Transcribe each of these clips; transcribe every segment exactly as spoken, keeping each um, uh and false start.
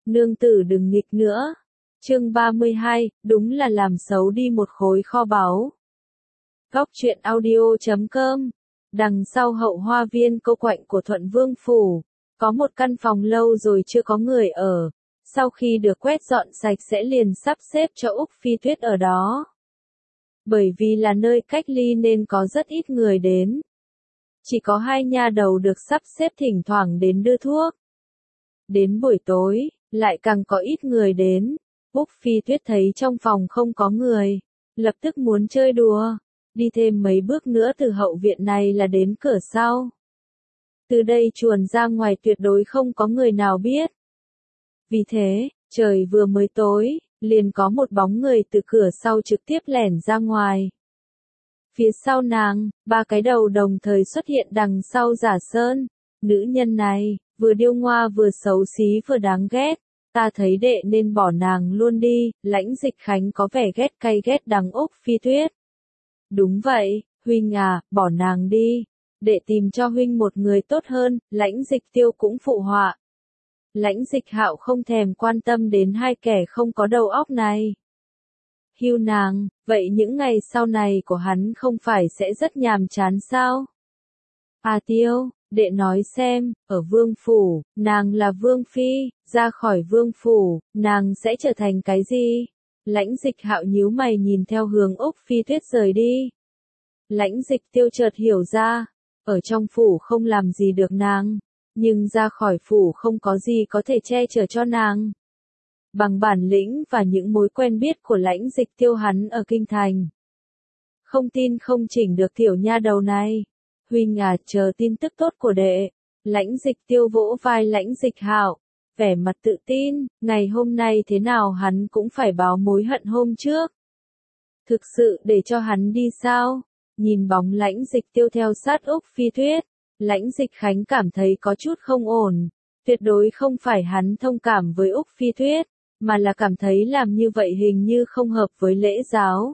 Nương tử đừng nghịch nữa. Chương ba mươi hai, đúng là làm xấu đi một khối kho báu. Góc truyện audio chấm com. Đằng sau hậu hoa viên cô quạnh của Thuận Vương Phủ, có một căn phòng lâu rồi chưa có người ở. Sau khi được quét dọn sạch sẽ liền sắp xếp cho Úc Phi Tuyết ở đó. Bởi vì là nơi cách ly nên có rất ít người đến. Chỉ có hai nha đầu được sắp xếp thỉnh thoảng đến đưa thuốc. Đến buổi tối, lại càng có ít người đến. Úc Phi Tuyết thấy trong phòng không có người, lập tức muốn chơi đùa. Đi thêm mấy bước nữa từ hậu viện này là đến cửa sau. Từ đây chuồn ra ngoài tuyệt đối không có người nào biết. Vì thế, trời vừa mới tối, liền có một bóng người từ cửa sau trực tiếp lẻn ra ngoài. Phía sau nàng, ba cái đầu đồng thời xuất hiện đằng sau Giả Sơn. Nữ nhân này, vừa điêu ngoa vừa xấu xí vừa đáng ghét. Ta thấy đệ nên bỏ nàng luôn đi. Lãnh Dịch Khánh có vẻ ghét cay ghét đắng Úc Phi Tuyết. Đúng vậy, huynh à, bỏ nàng đi. Đệ tìm cho huynh một người tốt hơn. Lãnh Dịch Tiêu cũng phụ họa. Lãnh Dịch Hạo không thèm quan tâm đến hai kẻ không có đầu óc này. Hưu nàng, vậy những ngày sau này của hắn không phải sẽ rất nhàm chán sao? À Tiêu, đệ nói xem, ở Vương Phủ, nàng là Vương Phi, ra khỏi Vương Phủ, nàng sẽ trở thành cái gì? Lãnh Dịch Hạo nhíu mày nhìn theo hướng Úc Phi Tuyết rời đi. Lãnh Dịch Tiêu chợt hiểu ra, ở trong phủ không làm gì được nàng, nhưng ra khỏi phủ không có gì có thể che chở cho nàng. Bằng bản lĩnh và những mối quen biết của Lãnh Dịch Tiêu hắn ở kinh thành. Không tin không chỉnh được tiểu nha đầu này. Huynh à, chờ tin tức tốt của đệ. Lãnh Dịch Tiêu vỗ vai Lãnh Dịch Hạo, vẻ mặt tự tin, ngày hôm nay thế nào hắn cũng phải báo mối hận hôm trước. Thực sự để cho hắn đi sao? Nhìn bóng Lãnh Dịch Tiêu theo sát Úc Phi Tuyết, Lãnh Dịch Khánh cảm thấy có chút không ổn. Tuyệt đối không phải hắn thông cảm với Úc Phi Tuyết, mà là cảm thấy làm như vậy hình như không hợp với lễ giáo.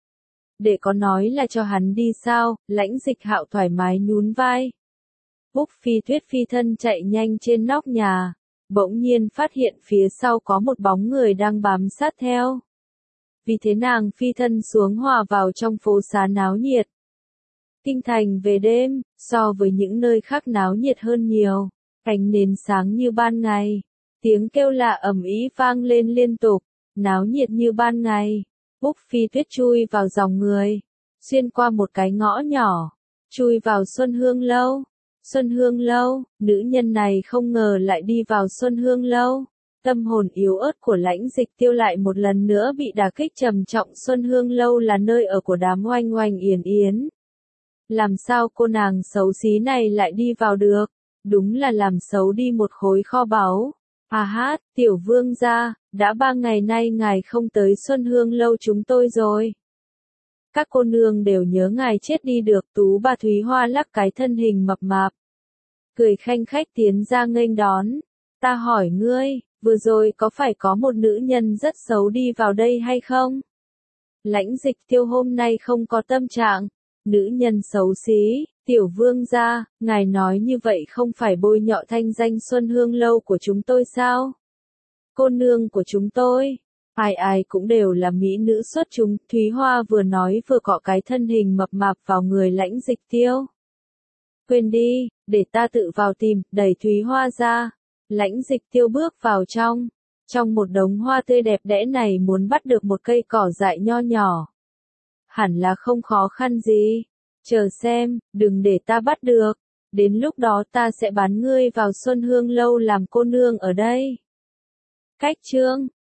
Để có nói là cho hắn đi sao? Lãnh Dịch Hạo thoải mái nhún vai. Úc Phi Tuyết phi thân chạy nhanh trên nóc nhà, bỗng nhiên phát hiện phía sau có một bóng người đang bám sát theo. Vì thế nàng phi thân xuống hòa vào trong phố xá náo nhiệt. Kinh thành về đêm, so với những nơi khác náo nhiệt hơn nhiều, ánh nến sáng như ban ngày, tiếng kêu lạ ầm ĩ vang lên liên tục, náo nhiệt như ban ngày. Úc Phi Tuyết chui vào dòng người, xuyên qua một cái ngõ nhỏ, chui vào Xuân Hương Lâu. Xuân Hương Lâu, nữ nhân này không ngờ lại đi vào Xuân Hương Lâu. Tâm hồn yếu ớt của Lãnh Dịch Tiêu lại một lần nữa bị đả kích trầm trọng. Xuân Hương Lâu là nơi ở của đám oanh oanh yến yến. Làm sao cô nàng xấu xí này lại đi vào được? Đúng là làm xấu đi một khối kho báu. À hát, tiểu vương gia, đã ba ngày nay ngài không tới Xuân Hương Lâu chúng tôi rồi. Các cô nương đều nhớ ngài chết đi được. Tú bà Thúy Hoa lắc cái thân hình mập mạp, cười khanh khách tiến ra nghênh đón. Ta hỏi ngươi, vừa rồi có phải có một nữ nhân rất xấu đi vào đây hay không? Lãnh Dịch Tiêu hôm nay không có tâm trạng. Nữ nhân xấu xí, tiểu vương gia, ngài nói như vậy không phải bôi nhọ thanh danh Xuân Hương Lâu của chúng tôi sao? Cô nương của chúng tôi, ai ai cũng đều là mỹ nữ xuất chúng. Thúy Hoa vừa nói vừa cọ cái thân hình mập mạp vào người Lãnh Dịch Tiêu. Quên đi, để ta tự vào tìm. Đẩy Thúy Hoa ra. Lãnh Dịch Tiêu bước vào trong. Trong một đống hoa tươi đẹp đẽ này muốn bắt được một cây cỏ dại nho nhỏ, hẳn là không khó khăn gì. Chờ xem, đừng để ta bắt được. Đến lúc đó ta sẽ bán ngươi vào Xuân Hương Lâu làm cô nương ở đây. Cách chương